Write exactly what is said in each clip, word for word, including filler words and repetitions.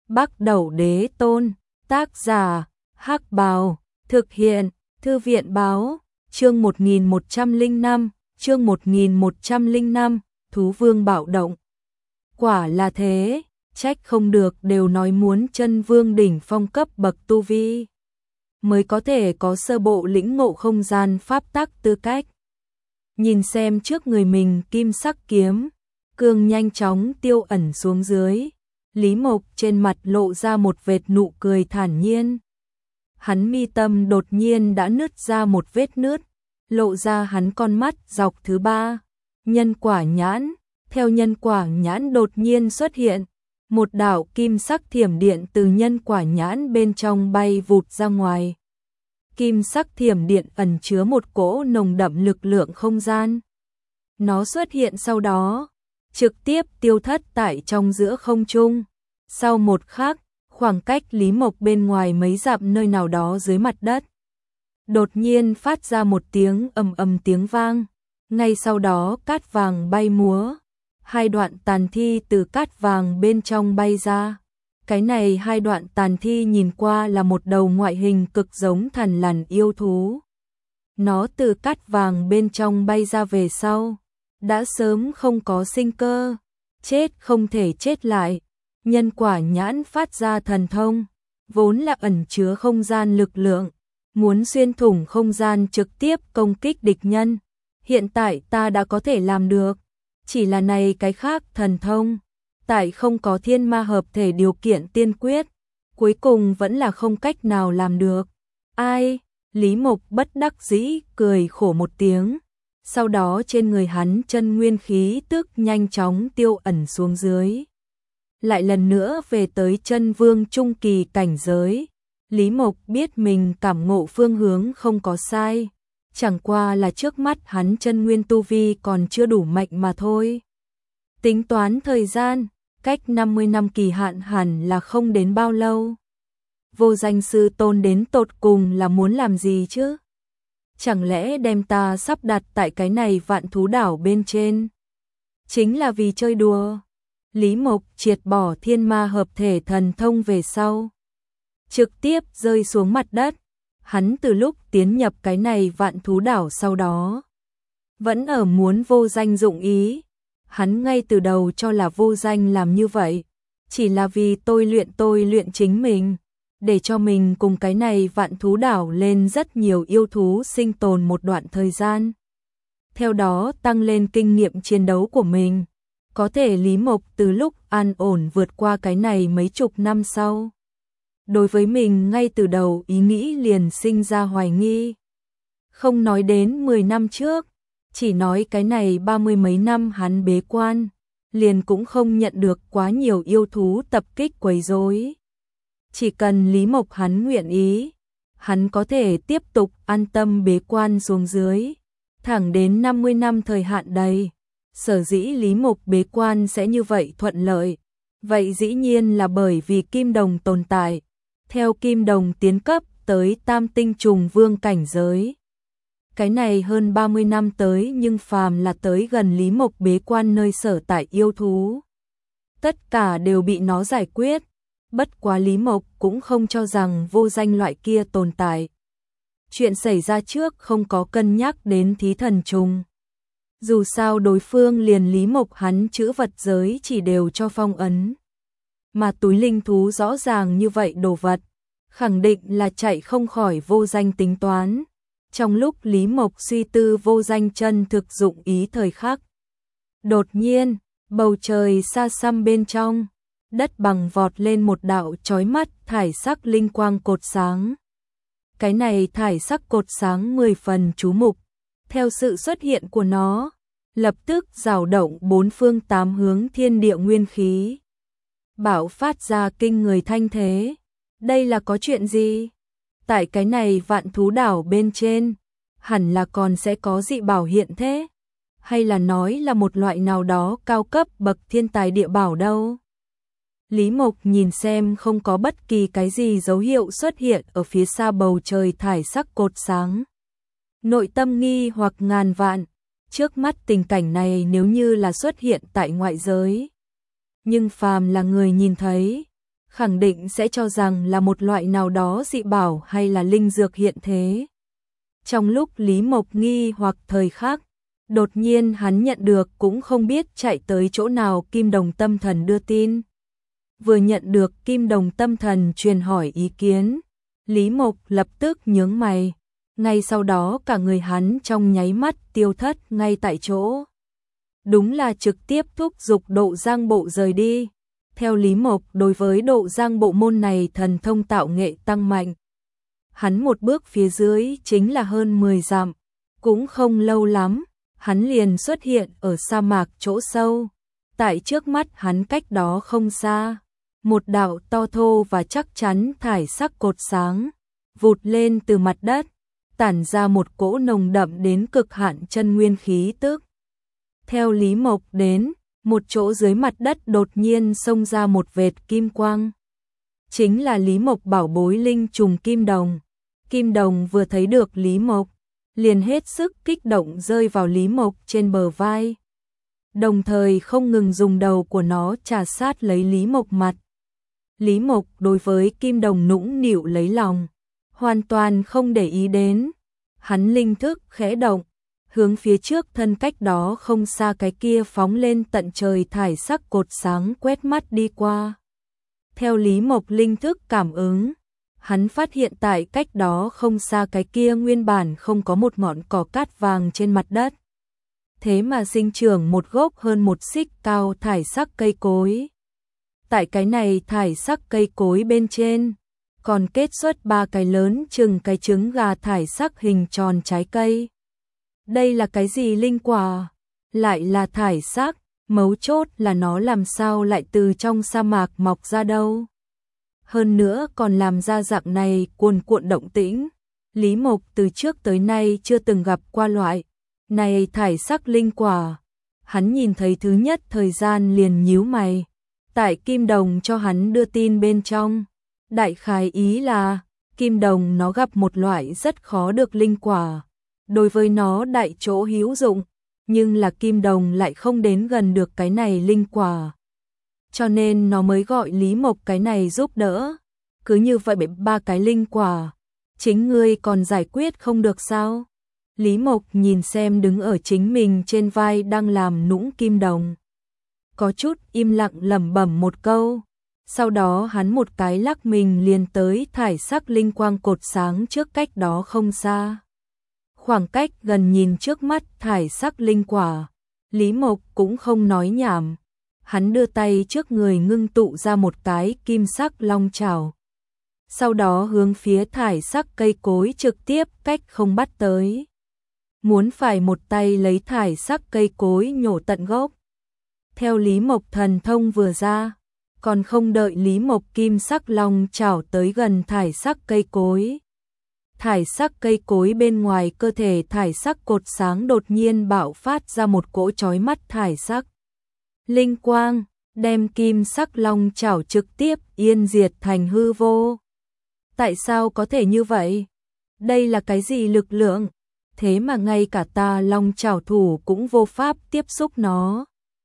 Bắc Đẩu Đế Tôn, tác giả, Hắc Bào, thực hiện, Thư viện báo, chương một nghìn một trăm lẻ năm, chương một nghìn một trăm lẻ năm, Thú Vương bạo động. Quả là thế, trách không được đều nói muốn chân vương đỉnh phong cấp bậc tu vi, mới có thể có sơ bộ lĩnh ngộ không gian pháp tắc tư cách. Nhìn xem trước người mình kim sắc kiếm, cương nhanh chóng tiêu ẩn xuống dưới. Lý Mộc trên mặt lộ ra một vệt nụ cười thản nhiên. Hắn mi tâm đột nhiên đã nứt ra một vết nứt, lộ ra hắn con mắt dọc thứ ba, nhân quả nhãn. Theo nhân quả nhãn đột nhiên xuất hiện, một đạo kim sắc thiểm điện từ nhân quả nhãn bên trong bay vụt ra ngoài. Kim sắc thiểm điện ẩn chứa một cỗ nồng đậm lực lượng không gian. Nó xuất hiện sau đó, trực tiếp tiêu thất tại trong giữa không trung. Sau một khắc, khoảng cách Lý Mộc bên ngoài mấy dặm nơi nào đó dưới mặt đất, đột nhiên phát ra một tiếng ầm ầm tiếng vang. Ngay sau đó cát vàng bay múa, hai đoạn tàn thi từ cát vàng bên trong bay ra. Cái này hai đoạn tàn thi nhìn qua là một đầu ngoại hình cực giống thằn lằn yêu thú. Nó từ cát vàng bên trong bay ra về sau, đã sớm không có sinh cơ, chết không thể chết lại. Nhân quả nhãn phát ra thần thông, vốn là ẩn chứa không gian lực lượng, muốn xuyên thủng không gian trực tiếp công kích địch nhân. Hiện tại ta đã có thể làm được, chỉ là này cái khác thần thông, tại không có thiên ma hợp thể điều kiện tiên quyết, cuối cùng vẫn là không cách nào làm được. Ai? Lý Mộc bất đắc dĩ cười khổ một tiếng, sau đó trên người hắn chân nguyên khí tức nhanh chóng tiêu ẩn xuống dưới. Lại lần nữa về tới chân vương trung kỳ cảnh giới. Lý Mộc biết mình cảm ngộ phương hướng không có sai, chẳng qua là trước mắt hắn chân nguyên tu vi còn chưa đủ mạnh mà thôi. Tính toán thời gian, cách năm mươi năm kỳ hạn hẳn là không đến bao lâu. Vô Danh Sư Tôn đến tột cùng là muốn làm gì chứ? Chẳng lẽ đem ta sắp đặt tại cái này vạn thú đảo bên trên, chính là vì chơi đùa? Lý Mộc triệt bỏ thiên ma hợp thể thần thông về sau, trực tiếp rơi xuống mặt đất. Hắn từ lúc tiến nhập cái này vạn thú đảo sau đó, vẫn ở muốn Vô Danh dụng ý. Hắn ngay từ đầu cho là Vô Danh làm như vậy, chỉ là vì tôi luyện tôi luyện chính mình, để cho mình cùng cái này vạn thú đảo lên rất nhiều yêu thú sinh tồn một đoạn thời gian. Theo đó tăng lên kinh nghiệm chiến đấu của mình. Có thể Lý Mộc từ lúc an ổn vượt qua cái này mấy chục năm sau, đối với mình ngay từ đầu ý nghĩ liền sinh ra hoài nghi. Không nói đến mười năm trước, chỉ nói cái này ba mươi mấy năm hắn bế quan, liền cũng không nhận được quá nhiều yêu thú tập kích quấy rối. Chỉ cần Lý Mộc hắn nguyện ý, hắn có thể tiếp tục an tâm bế quan xuống dưới, thẳng đến năm mươi năm thời hạn đầy. Sở dĩ Lý Mộc bế quan sẽ như vậy thuận lợi, vậy dĩ nhiên là bởi vì kim đồng tồn tại. Theo kim đồng tiến cấp tới tam tinh trùng vương cảnh giới, cái này hơn ba mươi năm tới, nhưng phàm là tới gần Lý Mộc bế quan nơi sở tại yêu thú, tất cả đều bị nó giải quyết. Bất quá Lý Mộc cũng không cho rằng Vô Danh loại kia tồn tại. Chuyện xảy ra trước không có cân nhắc đến thí thần trùng. Dù sao đối phương liền Lý Mộc hắn chữ vật giới chỉ đều cho phong ấn, mà túi linh thú rõ ràng như vậy đồ vật, khẳng định là chạy không khỏi Vô Danh tính toán. Trong lúc Lý Mộc suy tư Vô Danh chân thực dụng ý thời khắc, đột nhiên bầu trời xa xăm bên trong, đất bằng vọt lên một đạo chói mắt thải sắc linh quang cột sáng. Cái này thải sắc cột sáng mười phần chú mục. Theo sự xuất hiện của nó, lập tức rào động bốn phương tám hướng thiên địa nguyên khí, bạo phát ra kinh người thanh thế. Đây là có chuyện gì? Tại cái này vạn thú đảo bên trên, hẳn là còn sẽ có dị bảo hiện thế, hay là nói là một loại nào đó cao cấp bậc thiên tài địa bảo đâu? Lý Mộc nhìn xem không có bất kỳ cái gì dấu hiệu xuất hiện ở phía xa bầu trời thải sắc cột sáng, nội tâm nghi hoặc ngàn vạn. Trước mắt tình cảnh này nếu như là xuất hiện tại ngoại giới, nhưng phàm là người nhìn thấy, khẳng định sẽ cho rằng là một loại nào đó dị bảo hay là linh dược hiện thế. Trong lúc Lý Mộc nghi hoặc thời khắc, đột nhiên hắn nhận được cũng không biết chạy tới chỗ nào Kim Đồng Tâm Thần đưa tin. Vừa nhận được Kim Đồng Tâm Thần truyền hỏi ý kiến, Lý Mộc lập tức nhướng mày, ngay sau đó cả người hắn trong nháy mắt tiêu thất ngay tại chỗ. Đúng là trực tiếp thúc giục Độ Giang Bộ rời đi. Theo Lý Mộc, đối với Độ Giang Bộ môn này thần thông tạo nghệ tăng mạnh. Hắn một bước phía dưới chính là hơn mười dặm, cũng không lâu lắm, hắn liền xuất hiện ở sa mạc chỗ sâu. Tại trước mắt hắn cách đó không xa, một đạo to thô và chắc chắn thải sắc cột sáng, vụt lên từ mặt đất, tản ra một cỗ nồng đậm đến cực hạn chân nguyên khí tức. Theo Lý Mộc đến, một chỗ dưới mặt đất đột nhiên xông ra một vệt kim quang. Chính là Lý Mộc bảo bối linh trùng kim đồng. Kim đồng vừa thấy được Lý Mộc, liền hết sức kích động rơi vào Lý Mộc trên bờ vai. Đồng thời không ngừng dùng đầu của nó trà sát lấy Lý Mộc mặt. Lý Mộc đối với kim đồng nũng nịu lấy lòng, hoàn toàn không để ý đến. Hắn linh thức khẽ động, hướng phía trước thân cách đó không xa cái kia phóng lên tận trời thải sắc cột sáng quét mắt đi qua. Theo Lý Mộc linh thức cảm ứng, hắn phát hiện tại cách đó không xa cái kia nguyên bản không có một ngọn cỏ cát vàng trên mặt đất. Thế mà sinh trưởng một gốc hơn một xích cao thải sắc cây cối. Tại cái này thải sắc cây cối bên trên, còn kết xuất ba cái lớn chừng cái trứng gà thải sắc hình tròn trái cây. Đây là cái gì linh quả? Lại là thải sắc, mấu chốt là nó làm sao lại từ trong sa mạc mọc ra đâu? Hơn nữa còn làm ra dạng này cuồn cuộn động tĩnh. Lý Mộc từ trước tới nay chưa từng gặp qua loại này thải sắc linh quả. Hắn nhìn thấy thứ nhất thời gian liền nhíu mày. Tại Kim Đồng cho hắn đưa tin bên trong, đại khái ý là Kim Đồng nó gặp một loại rất khó được linh quả. Đối với nó đại chỗ hữu dụng, nhưng là Kim Đồng lại không đến gần được cái này linh quả. Cho nên nó mới gọi Lý Mộc cái này giúp đỡ. Cứ như vậy ba cái linh quả, chính ngươi còn giải quyết không được sao? Lý Mộc nhìn xem đứng ở chính mình trên vai đang làm nũng Kim Đồng, có chút im lặng lẩm bẩm một câu. Sau đó hắn một cái lắc mình liền tới thải sắc linh quang cột sáng trước cách đó không xa. Khoảng cách gần nhìn trước mắt thải sắc linh quả, Lý Mộc cũng không nói nhảm. Hắn đưa tay trước người ngưng tụ ra một cái kim sắc long chảo. Sau đó hướng phía thải sắc cây cối trực tiếp cách không bắt tới. Muốn phải một tay lấy thải sắc cây cối nhổ tận gốc. Theo Lý Mộc thần thông vừa ra, còn không đợi Lý Mộc kim sắc long chảo tới gần thải sắc cây cối. Thải sắc cây cối bên ngoài cơ thể thải sắc cột sáng đột nhiên bạo phát ra một cỗ chói mắt thải sắc linh quang, đem kim sắc long chảo trực tiếp yên diệt thành hư vô. Tại sao có thể như vậy? Đây là cái gì lực lượng? Thế mà ngay cả ta long chảo thủ cũng vô pháp tiếp xúc nó.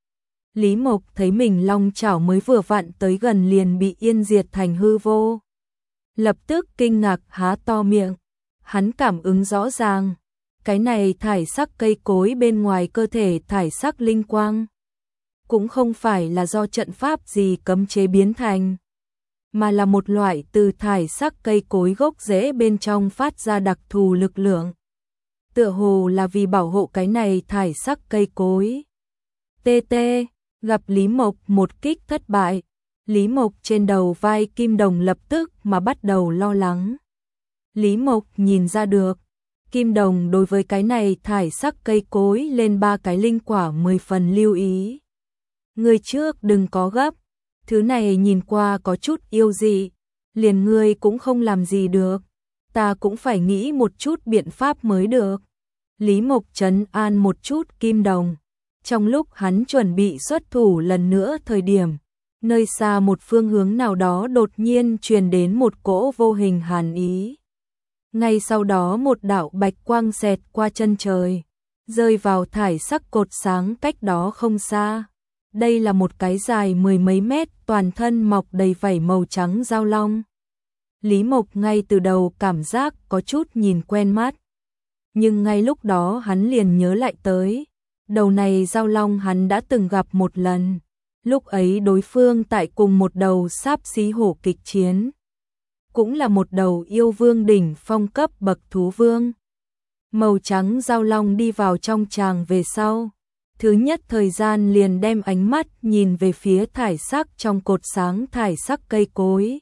Lý Mộc thấy mình long chảo mới vừa vặn tới gần liền bị yên diệt thành hư vô. Lập tức kinh ngạc há to miệng. Hắn cảm ứng rõ ràng, cái này thải sắc cây cối bên ngoài cơ thể thải sắc linh quang cũng không phải là do trận pháp gì cấm chế biến thành, mà là một loại từ thải sắc cây cối gốc rễ bên trong phát ra đặc thù lực lượng. Tựa hồ là vì bảo hộ cái này thải sắc cây cối. Tê tê, gặp Lý Mộc một kích thất bại, Lý Mộc trên đầu vai Kim Đồng lập tức mà bắt đầu lo lắng. Lý Mộc nhìn ra được, Kim Đồng đối với cái này thải sắc cây cối lên ba cái linh quả mười phần lưu ý. Ngươi trước đừng có gấp, thứ này nhìn qua có chút yêu dị, liền ngươi cũng không làm gì được, ta cũng phải nghĩ một chút biện pháp mới được. Lý Mộc trấn an một chút Kim Đồng, trong lúc hắn chuẩn bị xuất thủ lần nữa thời điểm, nơi xa một phương hướng nào đó đột nhiên truyền đến một cỗ vô hình hàn ý. Ngay sau đó một đạo bạch quang xẹt qua chân trời, rơi vào thải sắc cột sáng cách đó không xa. Đây là một cái dài mười mấy mét, toàn thân mọc đầy vảy màu trắng dao long. Lý Mộc ngay từ đầu cảm giác có chút nhìn quen mắt. Nhưng ngay lúc đó hắn liền nhớ lại tới. Đầu này dao long hắn đã từng gặp một lần. Lúc ấy đối phương tại cùng một đầu Sáp Xí Hổ kịch chiến. Cũng là một đầu yêu vương đỉnh phong cấp bậc thú vương. Màu trắng dao long đi vào trong tràng về sau. Thứ nhất thời gian liền đem ánh mắt nhìn về phía thải sắc trong cột sáng thải sắc cây cối.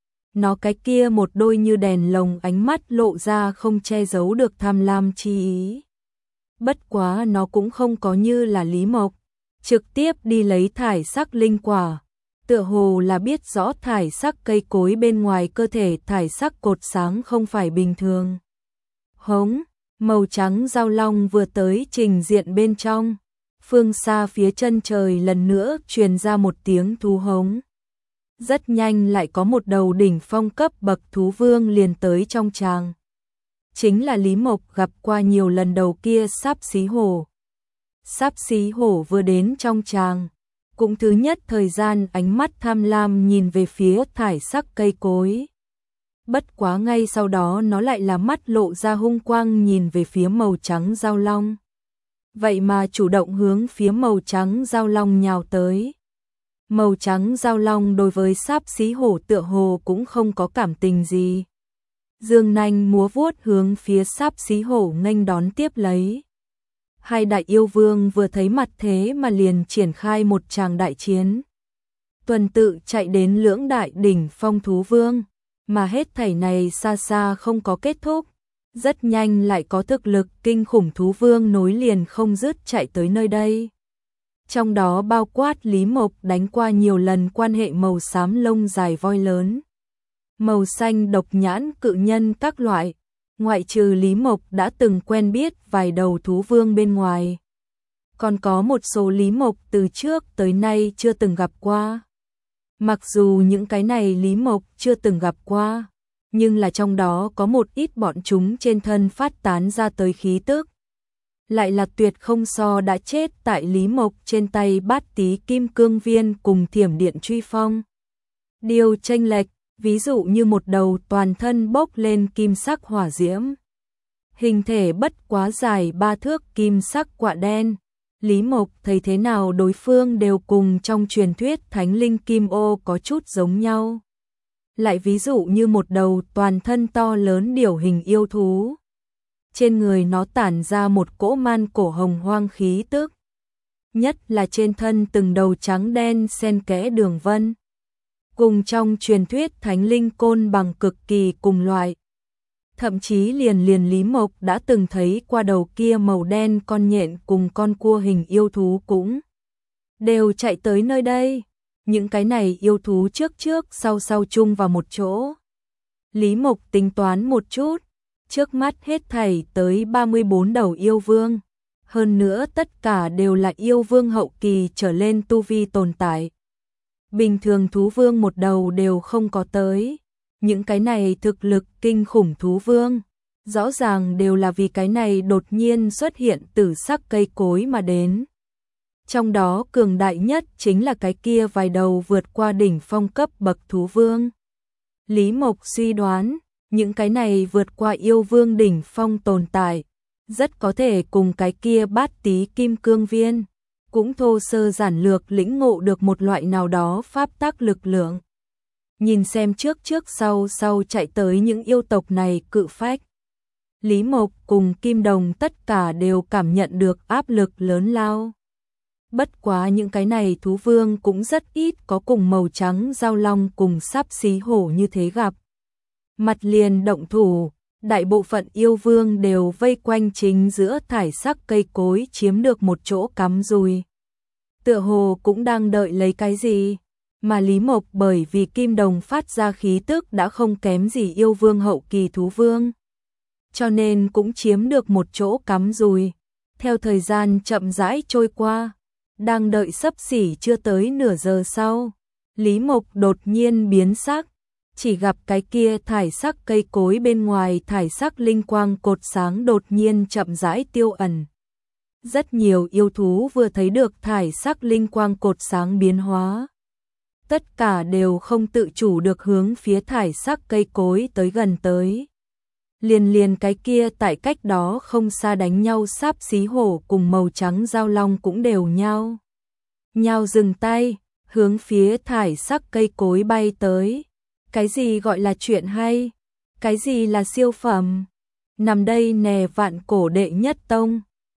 Nó cái kia một đôi như đèn lồng ánh mắt lộ ra không che giấu được tham lam chi ý. Bất quá nó cũng không có như là Lý Mộc, trực tiếp đi lấy thải sắc linh quả. Tựa hồ là biết rõ thải sắc cây cối bên ngoài cơ thể thải sắc cột sáng không phải bình thường. Hống, màu trắng dao long vừa tới trình diện bên trong. Phương xa phía chân trời lần nữa truyền ra một tiếng thú hống. Rất nhanh lại có một đầu đỉnh phong cấp bậc thú vương liền tới trong tràng. Chính là Lý Mộc gặp qua nhiều lần đầu kia Sáp Xí Hổ. Sáp Xí Hổ vừa đến trong tràng, cũng thứ nhất thời gian ánh mắt tham lam nhìn về phía thải sắc cây cối. Bất quá ngay sau đó nó lại là mắt lộ ra hung quang nhìn về phía màu trắng dao long. Vậy mà chủ động hướng phía màu trắng dao long nhào tới. Màu trắng dao long đối với Sáp Xí Hổ tựa hồ cũng không có cảm tình gì. Dương nanh múa vuốt hướng phía Sáp Xí Hổ nghênh đón tiếp lấy. Hai đại yêu vương vừa thấy mặt thế mà liền triển khai một tràng đại chiến. Tuần tự chạy đến lưỡng đại đỉnh phong thú vương, mà hết thảy này xa xa không có kết thúc. Rất nhanh lại có thực lực kinh khủng thú vương nối liền không dứt chạy tới nơi đây. Trong đó bao quát Lý Mộc đánh qua nhiều lần quan hệ màu xám lông dài voi lớn. Màu xanh độc nhãn cự nhân các loại. Ngoại trừ Lý Mộc đã từng quen biết vài đầu thú vương bên ngoài. Còn có một số Lý Mộc từ trước tới nay chưa từng gặp qua. Mặc dù những cái này Lý Mộc chưa từng gặp qua, nhưng là trong đó có một ít bọn chúng trên thân phát tán ra tới khí tức. Lại là tuyệt không so đã chết tại Lý Mộc trên tay Bát Tí Kim Cương Viên cùng Thiểm Điện Truy Phong. Điều chênh lệch, ví dụ như một đầu toàn thân bốc lên kim sắc hỏa diễm. Hình thể bất quá dài ba thước kim sắc quạ đen. Lý Mộc thấy thế nào đối phương đều cùng trong truyền thuyết Thánh Linh Kim Ô có chút giống nhau. Lại ví dụ như một đầu toàn thân to lớn điểu hình yêu thú. Trên người nó tản ra một cỗ man cổ hồng hoang khí tức. Nhất là trên thân từng đầu trắng đen xen kẽ đường vân. Cùng trong truyền thuyết Thánh Linh Côn bằng cực kỳ cùng loại. Thậm chí liền liền Lý Mộc đã từng thấy qua đầu kia màu đen con nhện cùng con cua hình yêu thú cũng đều chạy tới nơi đây. Những cái này yêu thú trước trước sau sau chung vào một chỗ. Lý Mộc tính toán một chút, trước mắt hết thảy tới ba mươi bốn đầu yêu vương. Hơn nữa tất cả đều là yêu vương hậu kỳ trở lên tu vi tồn tại. Bình thường thú vương một đầu đều không có tới. Những cái này thực lực kinh khủng thú vương, rõ ràng đều là vì cái này đột nhiên xuất hiện tử sắc cây cối mà đến. Trong đó cường đại nhất chính là cái kia vài đầu vượt qua đỉnh phong cấp bậc thú vương. Lý Mộc suy đoán, những cái này vượt qua yêu vương đỉnh phong tồn tại, rất có thể cùng cái kia Bát Tí Kim Cương Viên, cũng thô sơ giản lược lĩnh ngộ được một loại nào đó pháp tắc lực lượng. Nhìn xem trước trước sau sau chạy tới những yêu tộc này cự phách. Lý Mộc cùng Kim Đồng tất cả đều cảm nhận được áp lực lớn lao. Bất quá những cái này thú vương cũng rất ít có cùng màu trắng dao long cùng Sáp Xí Hổ như thế gặp. Mặt liền động thủ, đại bộ phận yêu vương đều vây quanh chính giữa thải sắc cây cối chiếm được một chỗ cắm rùi. Tựa hồ cũng đang đợi lấy cái gì. Mà Lý Mộc bởi vì Kim Đồng phát ra khí tức đã không kém gì yêu vương hậu kỳ thú vương. Cho nên cũng chiếm được một chỗ cắm rùi. Theo thời gian chậm rãi trôi qua, đang đợi sấp xỉ chưa tới nửa giờ sau, Lý Mộc đột nhiên biến sắc, chỉ gặp cái kia thải sắc cây cối bên ngoài thải sắc linh quang cột sáng đột nhiên chậm rãi tiêu ẩn. Rất nhiều yêu thú vừa thấy được thải sắc linh quang cột sáng biến hóa. Tất cả đều không tự chủ được hướng phía thải sắc cây cối tới gần tới. Liền liền cái kia tại cách đó không xa đánh nhau sáp xí hổ cùng màu trắng giao long cũng đều nhau. Nhau dừng tay, hướng phía thải sắc cây cối bay tới. Cái gì gọi là chuyện hay? Cái gì là siêu phẩm? Nằm đây nè vạn cổ đệ nhất tông.